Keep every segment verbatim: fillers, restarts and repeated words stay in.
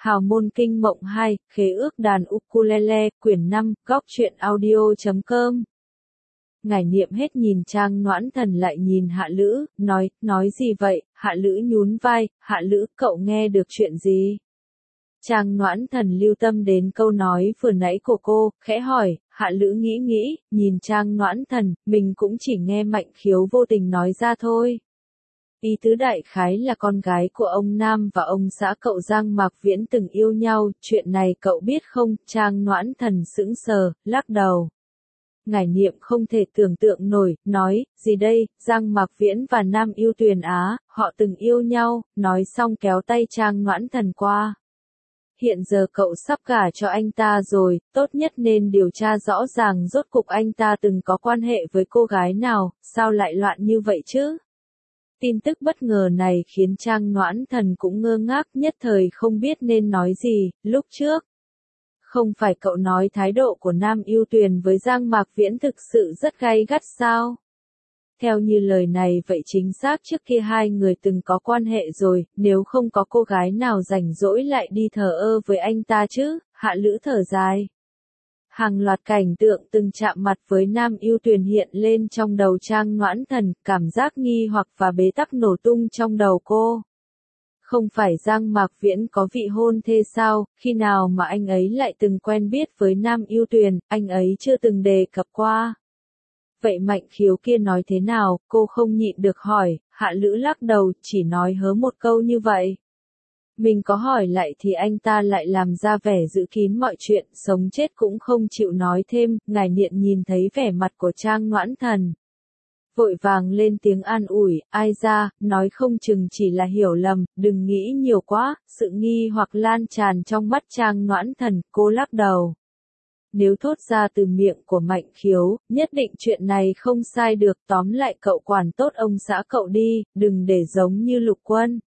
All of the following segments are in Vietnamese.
Hào môn kinh mộng hai, khế ước đàn ukulele, quyển năm, góc truyện audio chấm com. Ngải Niệm hết nhìn Trang Noãn Thần lại nhìn Hạ Lữ, nói, nói gì vậy? Hạ Lữ nhún vai, Hạ Lữ, cậu nghe được chuyện gì? Trang Noãn Thần lưu tâm đến câu nói vừa nãy của cô, khẽ hỏi. Hạ Lữ nghĩ nghĩ, nhìn Trang Noãn Thần, mình cũng chỉ nghe Mạnh Khiếu vô tình nói ra thôi. Ý tứ đại khái là con gái của ông Nam và ông xã cậu Giang Mạc Viễn từng yêu nhau, chuyện này cậu biết không? Trang Noãn Thần sững sờ, lắc đầu. Ngải Niệm không thể tưởng tượng nổi, nói, gì đây? Giang Mạc Viễn và Nam Yêu Tuyền Á, họ từng yêu nhau, nói xong kéo tay Trang Noãn Thần qua. Hiện giờ cậu sắp gả cho anh ta rồi, tốt nhất nên điều tra rõ ràng rốt cục anh ta từng có quan hệ với cô gái nào, sao lại loạn như vậy chứ? Tin tức bất ngờ này khiến Trang Noãn Thần cũng ngơ ngác, nhất thời không biết nên nói gì. Lúc trước, không phải cậu nói thái độ của Nam Yêu Tuyền với Giang Mạc Viễn thực sự rất gay gắt sao? Theo như lời này vậy chính xác trước kia hai người từng có quan hệ rồi, nếu không có cô gái nào rảnh rỗi lại đi thờ ơ với anh ta chứ? Hạ Lữ thở dài. Hàng loạt cảnh tượng từng chạm mặt với Nam Yêu Tuyền hiện lên trong đầu Trang Noãn Thần, cảm giác nghi hoặc và bế tắc nổ tung trong đầu cô. Không phải Giang Mạc Viễn có vị hôn thê sao, khi nào mà anh ấy lại từng quen biết với Nam Yêu Tuyền, anh ấy chưa từng đề cập qua. Vậy Mạnh Khiếu kia nói thế nào, cô không nhịn được hỏi. Hạ Lữ lắc đầu, chỉ nói hớ một câu như vậy. Mình có hỏi lại thì anh ta lại làm ra vẻ giữ kín mọi chuyện, sống chết cũng không chịu nói thêm. Ngải Niệm nhìn thấy vẻ mặt của Trang Noãn Thần, vội vàng lên tiếng an ủi, ai ra, nói không chừng chỉ là hiểu lầm, đừng nghĩ nhiều quá. Sự nghi hoặc lan tràn trong mắt Trang Noãn Thần, cô lắc đầu. Nếu thốt ra từ miệng của Mạnh Khiếu, nhất định chuyện này không sai được, tóm lại cậu quản tốt ông xã cậu đi, đừng để giống như Lục Quân.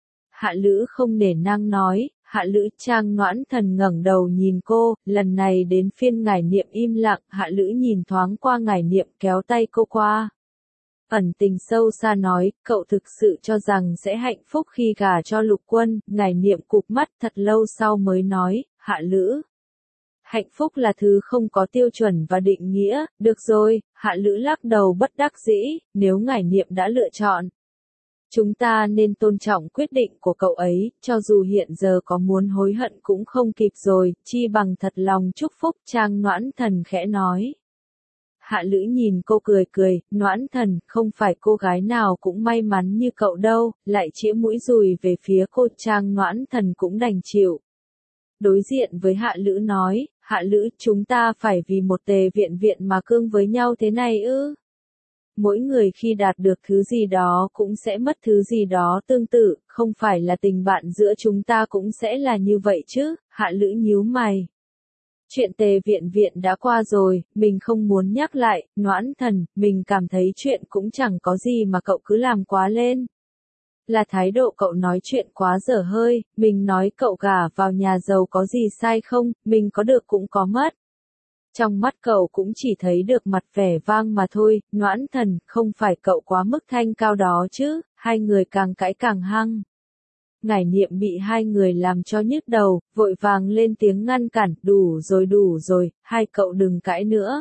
Hạ Lữ không nể nang nói. Hạ Lữ. Trang Noãn Thần ngẩng đầu nhìn cô, lần này đến phiên Ngải Niệm im lặng. Hạ Lữ nhìn thoáng qua Ngải Niệm kéo tay cô qua. Ẩn tình sâu xa nói, cậu thực sự cho rằng sẽ hạnh phúc khi gả cho Lục Quân. Ngải Niệm cụp mắt thật lâu sau mới nói, Hạ Lữ. Hạnh phúc là thứ không có tiêu chuẩn và định nghĩa. Được rồi. Hạ Lữ lắc đầu bất đắc dĩ, nếu Ngải Niệm đã lựa chọn, chúng ta nên tôn trọng quyết định của cậu ấy, cho dù hiện giờ có muốn hối hận cũng không kịp rồi, chi bằng thật lòng chúc phúc. Trang Noãn Thần khẽ nói. Hạ Lữ nhìn cô cười cười, Noãn Thần, không phải cô gái nào cũng may mắn như cậu đâu, lại chĩa mũi dùi về phía cô. Trang Noãn Thần cũng đành chịu. Đối diện với Hạ Lữ nói, Hạ Lữ, chúng ta phải vì một Tề Viện Viện mà cương với nhau thế này ư? Mỗi người khi đạt được thứ gì đó cũng sẽ mất thứ gì đó tương tự, không phải là tình bạn giữa chúng ta cũng sẽ là như vậy chứ? Hạ Lữ nhíu mày. Chuyện Tề Viện Viện đã qua rồi, mình không muốn nhắc lại. Noãn Thần, mình cảm thấy chuyện cũng chẳng có gì mà cậu cứ làm quá lên. Là thái độ cậu nói chuyện quá dở hơi, mình nói cậu gả vào nhà giàu có gì sai không, mình có được cũng có mất. Trong mắt cậu cũng chỉ thấy được mặt vẻ vang mà thôi. Noãn Thần, không phải cậu quá mức thanh cao đó chứ? Hai người càng cãi càng hăng. Ngải Niệm bị hai người làm cho nhức đầu, vội vàng lên tiếng ngăn cản, đủ rồi đủ rồi, hai cậu đừng cãi nữa.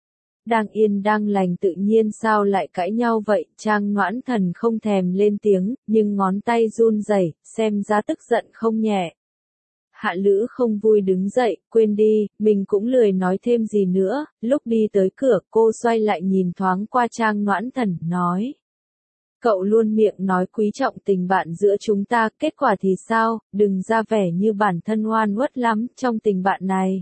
Đang yên đang lành tự nhiên sao lại cãi nhau vậy? Trang Noãn Thần không thèm lên tiếng, nhưng ngón tay run rẩy, xem ra tức giận không nhẹ. Hạ Lữ không vui đứng dậy, quên đi, mình cũng lười nói thêm gì nữa. Lúc đi tới cửa, cô xoay lại nhìn thoáng qua Trang Noãn Thần, nói. Cậu luôn miệng nói quý trọng tình bạn giữa chúng ta, kết quả thì sao? Đừng ra vẻ như bản thân oan uất lắm trong tình bạn này.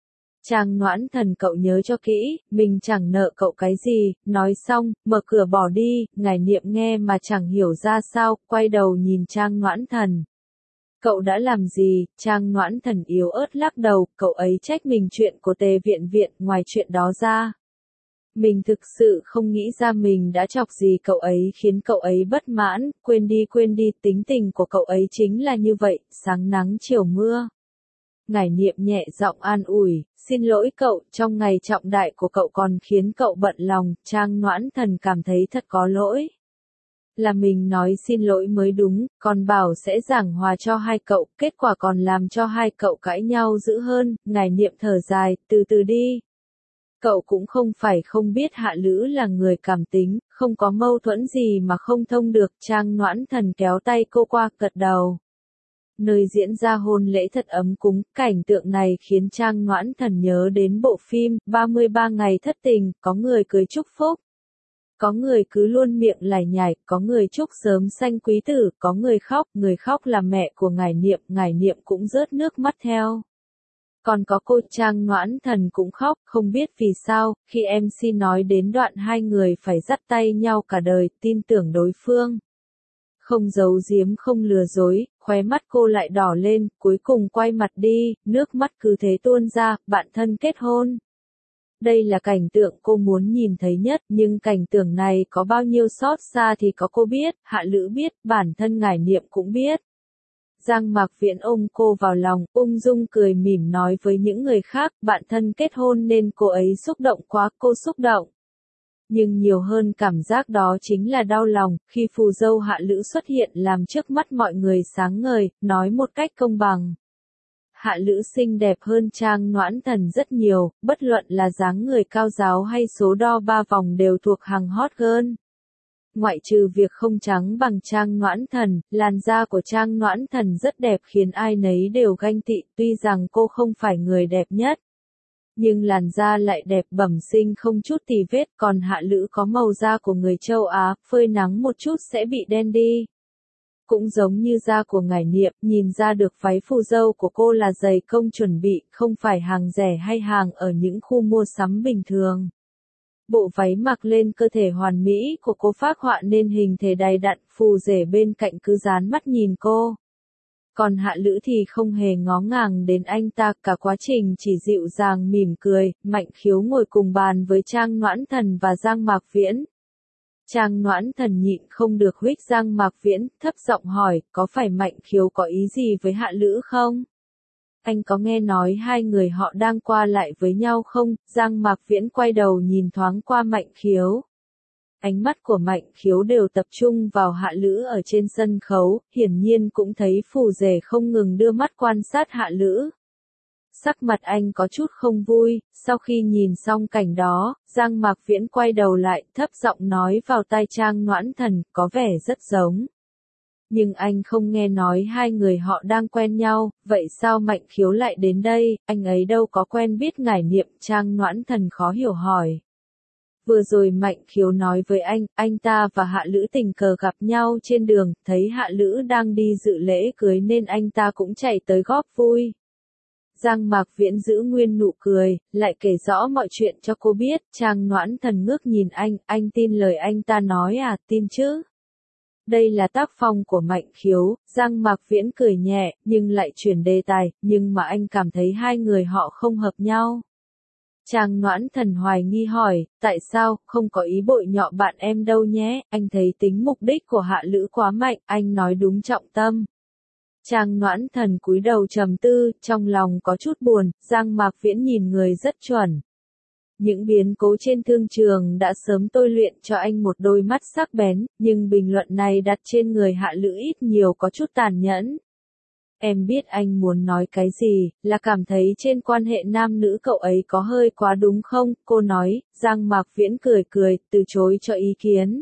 Trang Noãn Thần, cậu nhớ cho kỹ, mình chẳng nợ cậu cái gì. Nói xong, mở cửa bỏ đi. Ngải Niệm nghe mà chẳng hiểu ra sao, quay đầu nhìn Trang Noãn Thần. Cậu đã làm gì? Trang Noãn Thần yếu ớt lắc đầu, cậu ấy trách mình chuyện của Tề Viện Viện, ngoài chuyện đó ra. Mình thực sự không nghĩ ra mình đã chọc gì cậu ấy khiến cậu ấy bất mãn, quên đi quên đi, tính tình của cậu ấy chính là như vậy, sáng nắng chiều mưa. Ngải Niệm nhẹ giọng an ủi, xin lỗi cậu, trong ngày trọng đại của cậu còn khiến cậu bận lòng. Trang Noãn Thần cảm thấy thật có lỗi. Là mình nói xin lỗi mới đúng, còn bảo sẽ giảng hòa cho hai cậu, kết quả còn làm cho hai cậu cãi nhau dữ hơn, ngài Niệm thở dài, từ từ đi. Cậu cũng không phải không biết Hạ Lữ là người cảm tính, không có mâu thuẫn gì mà không thông được, Trang Noãn Thần kéo tay cô qua, gật đầu. Nơi diễn ra hôn lễ thật ấm cúng, cảnh tượng này khiến Trang Noãn Thần nhớ đến bộ phim ba mươi ba ngày thất tình, có người cười chúc phúc. Có người cứ luôn miệng lải nhải, có người chúc sớm sanh quý tử, có người khóc, người khóc là mẹ của ngài Niệm, ngài Niệm cũng rớt nước mắt theo. Còn có cô Trang Noãn Thần cũng khóc, không biết vì sao, khi em xê nói đến đoạn hai người phải dắt tay nhau cả đời, tin tưởng đối phương. Không giấu giếm không lừa dối, khóe mắt cô lại đỏ lên, cuối cùng quay mặt đi, nước mắt cứ thế tuôn ra, bạn thân kết hôn. Đây là cảnh tượng cô muốn nhìn thấy nhất, nhưng cảnh tượng này có bao nhiêu xót xa thì có cô biết, Hạ Lữ biết, bản thân ngài Niệm cũng biết. Giang Mạc Viễn ôm cô vào lòng, ung dung cười mỉm nói với những người khác, bạn thân kết hôn nên cô ấy xúc động quá, cô xúc động. Nhưng nhiều hơn cảm giác đó chính là đau lòng, khi phù dâu Hạ Lữ xuất hiện làm trước mắt mọi người sáng ngời, nói một cách công bằng. Hạ Lữ xinh đẹp hơn Trang Noãn Thần rất nhiều, bất luận là dáng người cao ráo hay số đo ba vòng đều thuộc hàng hot girl. Ngoại trừ việc không trắng bằng Trang Noãn Thần, làn da của Trang Noãn Thần rất đẹp khiến ai nấy đều ganh tị, tuy rằng cô không phải người đẹp nhất. Nhưng làn da lại đẹp bẩm sinh không chút tì vết, còn Hạ Lữ có màu da của người châu Á, phơi nắng một chút sẽ bị đen đi. Cũng giống như da của ngài Niệm, nhìn ra được váy phù dâu của cô là giày công chuẩn bị, không phải hàng rẻ hay hàng ở những khu mua sắm bình thường. Bộ váy mặc lên cơ thể hoàn mỹ của cô phác họa nên hình thể đầy đặn, phù rể bên cạnh cứ dán mắt nhìn cô. Còn Hạ Lữ thì không hề ngó ngàng đến anh ta, cả quá trình chỉ dịu dàng mỉm cười. Mạnh Khiếu ngồi cùng bàn với Trang Noãn Thần và Giang Mạc Viễn. Trang Noãn Thần nhịn không được huých Giang Mạc Viễn, thấp giọng hỏi, có phải Mạnh Khiếu có ý gì với Hạ Lữ không? Anh có nghe nói hai người họ đang qua lại với nhau không? Giang Mạc Viễn quay đầu nhìn thoáng qua Mạnh Khiếu. Ánh mắt của Mạnh Khiếu đều tập trung vào Hạ Lữ ở trên sân khấu, hiển nhiên cũng thấy phù rể không ngừng đưa mắt quan sát Hạ Lữ. Sắc mặt anh có chút không vui, sau khi nhìn xong cảnh đó, Giang Mạc Viễn quay đầu lại, thấp giọng nói vào tai Trang Noãn Thần, có vẻ rất giống. Nhưng anh không nghe nói hai người họ đang quen nhau, vậy sao Mạnh Khiếu lại đến đây, anh ấy đâu có quen biết ngài Niệm, Trang Noãn Thần khó hiểu hỏi. Vừa rồi Mạnh Khiếu nói với anh, anh ta và Hạ Lữ tình cờ gặp nhau trên đường, thấy Hạ Lữ đang đi dự lễ cưới nên anh ta cũng chạy tới góp vui. Giang Mạc Viễn giữ nguyên nụ cười, lại kể rõ mọi chuyện cho cô biết, Trang Noãn Thần ngước nhìn anh, anh tin lời anh ta nói à, tin chứ? Đây là tác phong của Mạnh Khiếu, Giang Mạc Viễn cười nhẹ, nhưng lại chuyển đề tài, nhưng mà anh cảm thấy hai người họ không hợp nhau. Trang Noãn Thần hoài nghi hỏi, tại sao, không có ý bội nhọ bạn em đâu nhé, anh thấy tính mục đích của Hạ Lữ quá mạnh, anh nói đúng trọng tâm. Trang Noãn Thần cúi đầu trầm tư, trong lòng có chút buồn, Giang Mạc Viễn nhìn người rất chuẩn. Những biến cố trên thương trường đã sớm tôi luyện cho anh một đôi mắt sắc bén, nhưng bình luận này đặt trên người Hạ Lữ ít nhiều có chút tàn nhẫn. Em biết anh muốn nói cái gì, là cảm thấy trên quan hệ nam nữ cậu ấy có hơi quá đúng không? Cô nói, Giang Mạc Viễn cười cười, từ chối cho ý kiến.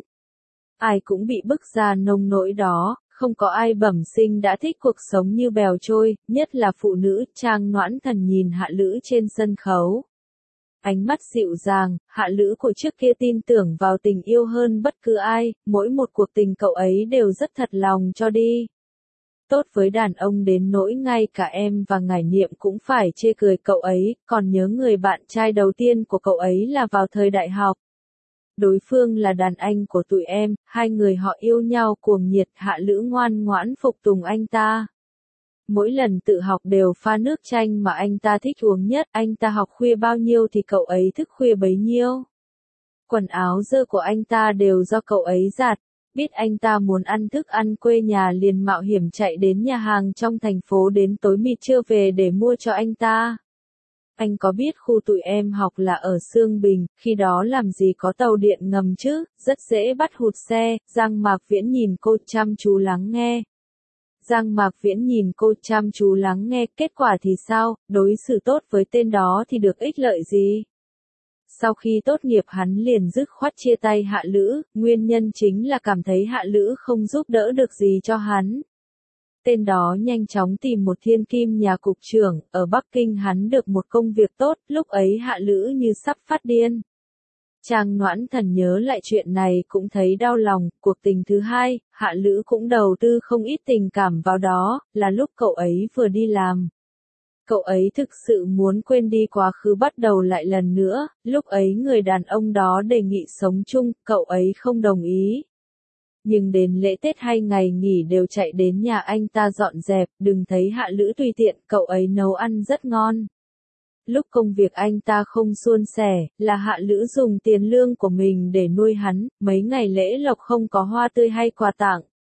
Ai cũng bị bức ra nông nỗi đó, không có ai bẩm sinh đã thích cuộc sống như bèo trôi, nhất là phụ nữ. Trang Noãn Thần nhìn Hạ Lữ trên sân khấu. Ánh mắt dịu dàng, Hạ Lữ của trước kia tin tưởng vào tình yêu hơn bất cứ ai, mỗi một cuộc tình cậu ấy đều rất thật lòng cho đi. Tốt với đàn ông đến nỗi ngay cả em và ngài Niệm cũng phải chê cười cậu ấy, còn nhớ người bạn trai đầu tiên của cậu ấy là vào thời đại học. Đối phương là đàn anh của tụi em, hai người họ yêu nhau cuồng nhiệt, Hạ Lữ ngoan ngoãn phục tùng anh ta. Mỗi lần tự học đều pha nước chanh mà anh ta thích uống nhất, anh ta học khuya bao nhiêu thì cậu ấy thức khuya bấy nhiêu. Quần áo dơ của anh ta đều do cậu ấy giặt, biết anh ta muốn ăn thức ăn quê nhà liền mạo hiểm chạy đến nhà hàng trong thành phố đến tối mịt trưa về để mua cho anh ta. Anh có biết khu tụi em học là ở Sương Bình, khi đó làm gì có tàu điện ngầm chứ, rất dễ bắt hụt xe. Giang Mạc Viễn nhìn cô chăm chú lắng nghe. Giang Mạc Viễn nhìn cô chăm chú lắng nghe, kết quả thì sao, đối xử tốt với tên đó thì được ích lợi gì? Sau khi tốt nghiệp hắn liền dứt khoát chia tay Hạ Lữ, nguyên nhân chính là cảm thấy Hạ Lữ không giúp đỡ được gì cho hắn. Tên đó nhanh chóng tìm một thiên kim nhà cục trưởng, ở Bắc Kinh hắn được một công việc tốt, lúc ấy Hạ Lữ như sắp phát điên. Trang Noãn Thần nhớ lại chuyện này cũng thấy đau lòng, cuộc tình thứ hai, Hạ Lữ cũng đầu tư không ít tình cảm vào đó, là lúc cậu ấy vừa đi làm. Cậu ấy thực sự muốn quên đi quá khứ bắt đầu lại lần nữa, lúc ấy người đàn ông đó đề nghị sống chung, cậu ấy không đồng ý. Nhưng đến lễ Tết hay ngày nghỉ đều chạy đến nhà anh ta dọn dẹp, đừng thấy Hạ Lữ tùy tiện, cậu ấy nấu ăn rất ngon. Lúc công việc anh ta không suôn sẻ, là Hạ Lữ dùng tiền lương của mình để nuôi hắn, mấy ngày lễ lộc không có hoa tươi hay quà tặng.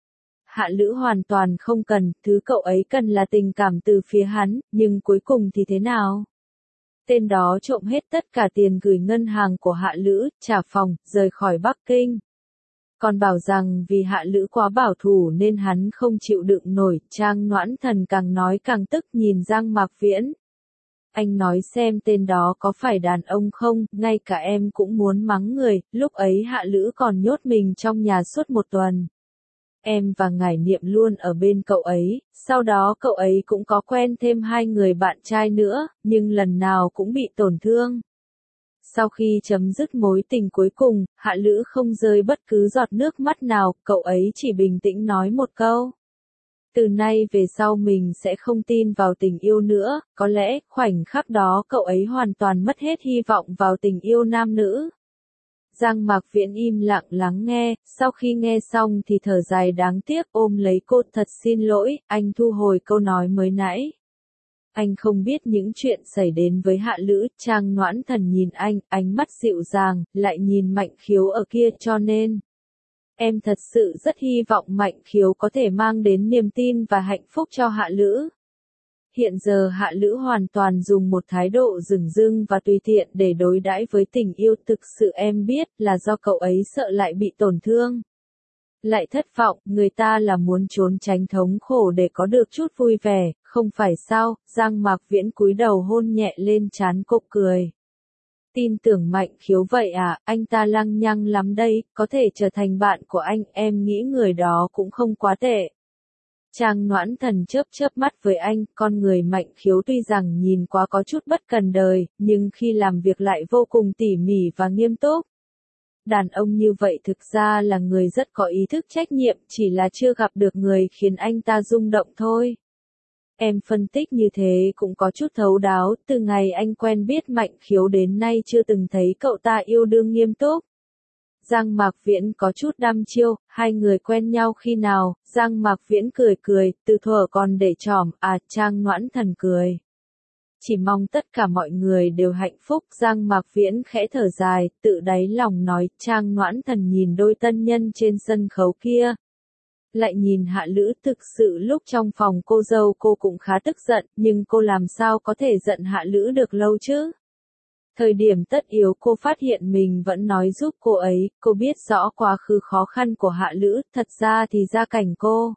Hạ Lữ hoàn toàn không cần, thứ cậu ấy cần là tình cảm từ phía hắn, nhưng cuối cùng thì thế nào? Tên đó trộm hết tất cả tiền gửi ngân hàng của Hạ Lữ, trả phòng, rời khỏi Bắc Kinh. Còn bảo rằng vì Hạ Lữ quá bảo thủ nên hắn không chịu đựng nổi, Trang Noãn Thần càng nói càng tức nhìn Giang Mạc Viễn. Anh nói xem tên đó có phải đàn ông không, ngay cả em cũng muốn mắng người, lúc ấy Hạ Lữ còn nhốt mình trong nhà suốt một tuần. Em và Ngải Niệm luôn ở bên cậu ấy, sau đó cậu ấy cũng có quen thêm hai người bạn trai nữa, nhưng lần nào cũng bị tổn thương. Sau khi chấm dứt mối tình cuối cùng, Hạ Lữ không rơi bất cứ giọt nước mắt nào, cậu ấy chỉ bình tĩnh nói một câu. Từ nay về sau mình sẽ không tin vào tình yêu nữa, có lẽ khoảnh khắc đó cậu ấy hoàn toàn mất hết hy vọng vào tình yêu nam nữ. Giang Mạc Viễn im lặng lắng nghe, sau khi nghe xong thì thở dài đáng tiếc ôm lấy cô, thật xin lỗi, anh thu hồi câu nói mới nãy. Anh không biết những chuyện xảy đến với Hạ Lữ, Trang Noãn Thần nhìn anh, ánh mắt dịu dàng, lại nhìn Mạnh Khiếu ở kia cho nên. Em thật sự rất hy vọng Mạnh Khiếu có thể mang đến niềm tin và hạnh phúc cho Hạ Lữ. Hiện giờ Hạ Lữ hoàn toàn dùng một thái độ dửng dưng và tùy tiện để đối đãi với tình yêu, thực sự em biết là do cậu ấy sợ lại bị tổn thương. Lại thất vọng, người ta là muốn trốn tránh thống khổ để có được chút vui vẻ, không phải sao? Giang Mạc Viễn cúi đầu hôn nhẹ lên trán cô cười. Tin tưởng Mạnh Khiếu vậy à, anh ta lăng nhăng lắm đây, có thể trở thành bạn của anh, em nghĩ người đó cũng không quá tệ. Trang Noãn Thần chớp chớp mắt với anh, con người Mạnh Khiếu tuy rằng nhìn quá có chút bất cần đời, nhưng khi làm việc lại vô cùng tỉ mỉ và nghiêm túc. Đàn ông như vậy thực ra là người rất có ý thức trách nhiệm, chỉ là chưa gặp được người khiến anh ta rung động thôi. Em phân tích như thế cũng có chút thấu đáo, từ ngày anh quen biết Mạnh Khiếu đến nay chưa từng thấy cậu ta yêu đương nghiêm túc. Giang Mạc Viễn có chút đăm chiêu, hai người quen nhau khi nào? Giang Mạc Viễn cười cười, từ thuở còn để trỏm, à, Trang Noãn Thần cười. Chỉ mong tất cả mọi người đều hạnh phúc. Giang Mạc Viễn khẽ thở dài, tự đáy lòng nói. Trang Noãn Thần nhìn đôi tân nhân trên sân khấu kia. Lại nhìn Hạ Lữ, thực sự lúc trong phòng cô dâu cô cũng khá tức giận, nhưng cô làm sao có thể giận Hạ Lữ được lâu chứ? Thời điểm tất yếu cô phát hiện mình vẫn nói giúp cô ấy, cô biết rõ quá khứ khó khăn của Hạ Lữ, thật ra thì gia cảnh cô.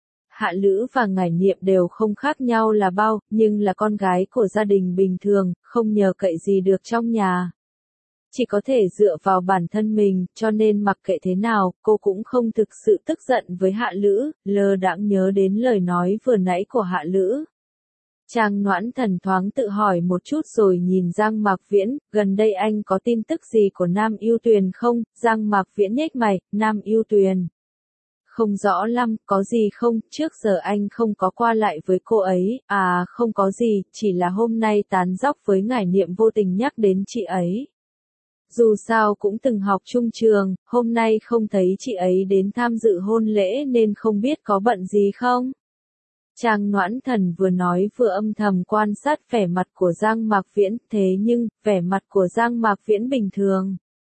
Hạ Lữ và Ngải Niệm đều không khác nhau là bao, nhưng là con gái của gia đình bình thường, không nhờ cậy gì được trong nhà. Chỉ có thể dựa vào bản thân mình, cho nên mặc kệ thế nào, cô cũng không thực sự tức giận với Hạ Lữ, lơ đãng nhớ đến lời nói vừa nãy của Hạ Lữ. Trang Noãn Thần thoáng tự hỏi một chút rồi nhìn Giang Mạc Viễn, gần đây anh có tin tức gì của Nam Ưu Tuyền không? Giang Mạc Viễn nhếch mày, Nam Ưu Tuyền. Không rõ lắm, có gì không, trước giờ anh không có qua lại với cô ấy, à không có gì, chỉ là hôm nay tán dóc với Ngải Niệm vô tình nhắc đến chị ấy. Dù sao cũng từng học chung trường, hôm nay không thấy chị ấy đến tham dự hôn lễ nên không biết có bận gì không? Trang Noãn Thần vừa nói vừa âm thầm quan sát vẻ mặt của Giang Mạc Viễn, thế nhưng, vẻ mặt của Giang Mạc Viễn bình thường.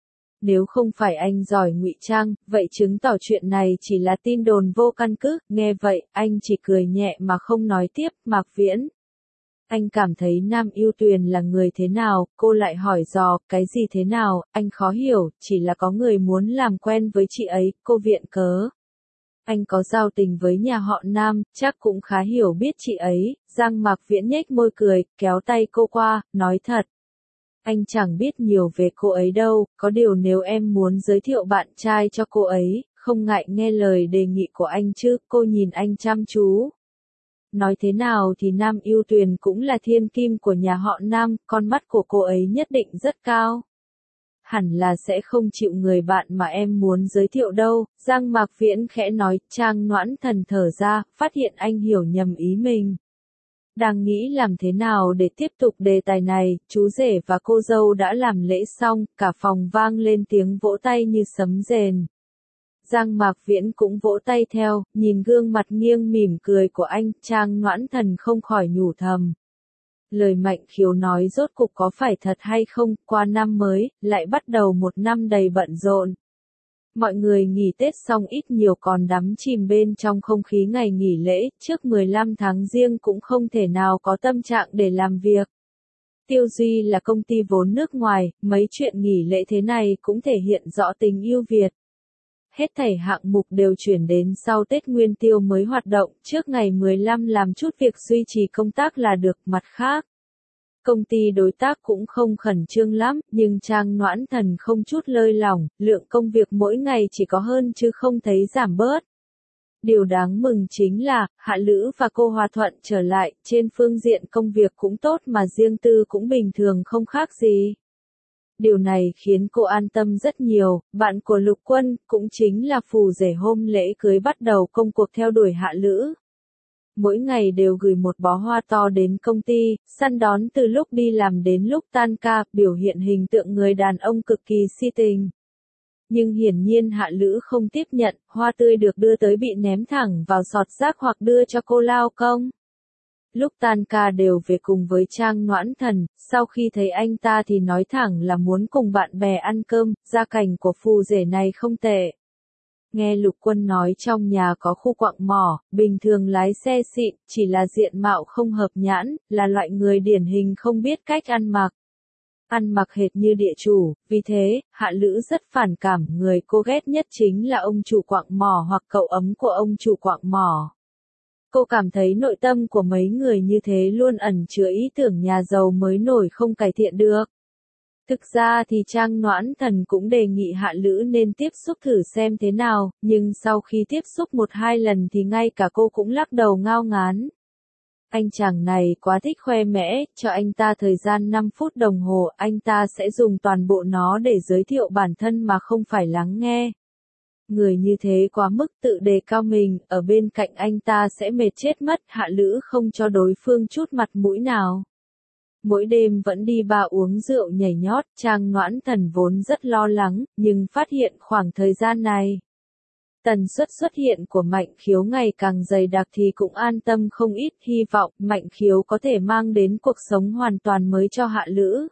Nếu không phải anh giỏi ngụy trang, vậy chứng tỏ chuyện này chỉ là tin đồn vô căn cứ, nghe vậy, anh chỉ cười nhẹ mà không nói tiếp, Mạc Viễn. Anh cảm thấy Nam Ưu Tuyền là người thế nào, cô lại hỏi dò, cái gì thế nào, anh khó hiểu, chỉ là có người muốn làm quen với chị ấy, cô viện cớ. Anh có giao tình với nhà họ Nam, chắc cũng khá hiểu biết chị ấy, Giang Mạc Viễn nhếch môi cười, kéo tay cô qua, nói thật. Anh chẳng biết nhiều về cô ấy đâu, có điều nếu em muốn giới thiệu bạn trai cho cô ấy, không ngại nghe lời đề nghị của anh chứ, cô nhìn anh chăm chú. Nói thế nào thì Nam Ưu Tuyền cũng là thiên kim của nhà họ Nam, con mắt của cô ấy nhất định rất cao. Hẳn là sẽ không chịu người bạn mà em muốn giới thiệu đâu, Giang Mạc Viễn khẽ nói, Trang Noãn Thần thở ra, phát hiện anh hiểu nhầm ý mình. Đang nghĩ làm thế nào để tiếp tục đề tài này, chú rể và cô dâu đã làm lễ xong, cả phòng vang lên tiếng vỗ tay như sấm rền. Giang Mạc Viễn cũng vỗ tay theo, nhìn gương mặt nghiêng mỉm cười của anh, Trang Noãn Thần không khỏi nhủ thầm. Lời Mạnh Khiếu nói rốt cục có phải thật hay không, qua năm mới, lại bắt đầu một năm đầy bận rộn. Mọi người nghỉ Tết xong ít nhiều còn đắm chìm bên trong không khí ngày nghỉ lễ, trước mười lăm tháng Giêng cũng không thể nào có tâm trạng để làm việc. Tiêu Duy là công ty vốn nước ngoài, mấy chuyện nghỉ lễ thế này cũng thể hiện rõ tình yêu Việt. Hết thảy hạng mục đều chuyển đến sau Tết Nguyên Tiêu mới hoạt động, trước ngày mười lăm làm chút việc duy trì công tác là được, mặt khác. Công ty đối tác cũng không khẩn trương lắm, nhưng Trang Noãn Thần không chút lơi lỏng, lượng công việc mỗi ngày chỉ có hơn chứ không thấy giảm bớt. Điều đáng mừng chính là, Hạ Lữ và cô Hòa Thuận trở lại, trên phương diện công việc cũng tốt mà riêng tư cũng bình thường không khác gì. Điều này khiến cô an tâm rất nhiều, bạn của Lục Quân, cũng chính là phù rể hôm lễ cưới bắt đầu công cuộc theo đuổi Hạ Lữ. Mỗi ngày đều gửi một bó hoa to đến công ty, săn đón từ lúc đi làm đến lúc tan ca, biểu hiện hình tượng người đàn ông cực kỳ si tình. Nhưng hiển nhiên Hạ Lữ không tiếp nhận, hoa tươi được đưa tới bị ném thẳng vào sọt rác hoặc đưa cho cô lao công. Lúc tan ca đều về cùng với Trang Noãn Thần, sau khi thấy anh ta thì nói thẳng là muốn cùng bạn bè ăn cơm, gia cảnh của phù rể này không tệ. Nghe Lục Quân nói trong nhà có khu quặng mỏ, bình thường lái xe xịn, chỉ là diện mạo không hợp nhãn, là loại người điển hình không biết cách ăn mặc. Ăn mặc hệt như địa chủ, vì thế, Hạ Lữ rất phản cảm, người cô ghét nhất chính là ông chủ quặng mỏ hoặc cậu ấm của ông chủ quặng mỏ. Cô cảm thấy nội tâm của mấy người như thế luôn ẩn chứa ý tưởng nhà giàu mới nổi không cải thiện được. Thực ra thì Trang Noãn Thần cũng đề nghị Hạ Lữ nên tiếp xúc thử xem thế nào, nhưng sau khi tiếp xúc một hai lần thì ngay cả cô cũng lắc đầu ngao ngán. Anh chàng này quá thích khoe mẽ, cho anh ta thời gian năm phút đồng hồ, anh ta sẽ dùng toàn bộ nó để giới thiệu bản thân mà không phải lắng nghe. Người như thế quá mức tự đề cao mình, ở bên cạnh anh ta sẽ mệt chết mất, Hạ Lữ không cho đối phương chút mặt mũi nào. Mỗi đêm vẫn đi ba uống rượu nhảy nhót, Trang Noãn Thần vốn rất lo lắng, nhưng phát hiện khoảng thời gian này, tần suất xuất hiện của Mạnh Khiếu ngày càng dày đặc thì cũng an tâm không ít, hy vọng Mạnh Khiếu có thể mang đến cuộc sống hoàn toàn mới cho Hạ Lữ.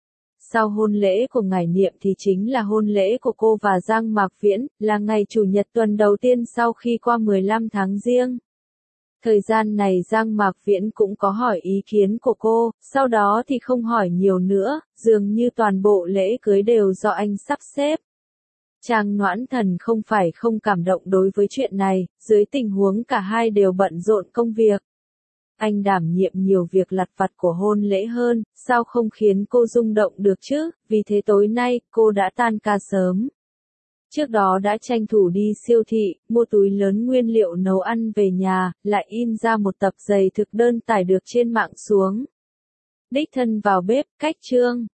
Sau hôn lễ của ngải Niệm thì chính là hôn lễ của cô và Giang Mạc Viễn, là ngày Chủ nhật tuần đầu tiên sau khi qua mười lăm tháng Giêng. Thời gian này Giang Mạc Viễn cũng có hỏi ý kiến của cô, sau đó thì không hỏi nhiều nữa, dường như toàn bộ lễ cưới đều do anh sắp xếp. Trang Noãn Thần không phải không cảm động đối với chuyện này, dưới tình huống cả hai đều bận rộn công việc. Anh đảm nhiệm nhiều việc lặt vặt của hôn lễ hơn, sao không khiến cô rung động được chứ, vì thế tối nay, cô đã tan ca sớm. Trước đó đã tranh thủ đi siêu thị, mua túi lớn nguyên liệu nấu ăn về nhà, lại in ra một tập giày thực đơn tải được trên mạng xuống. Đích thân vào bếp, cách chương.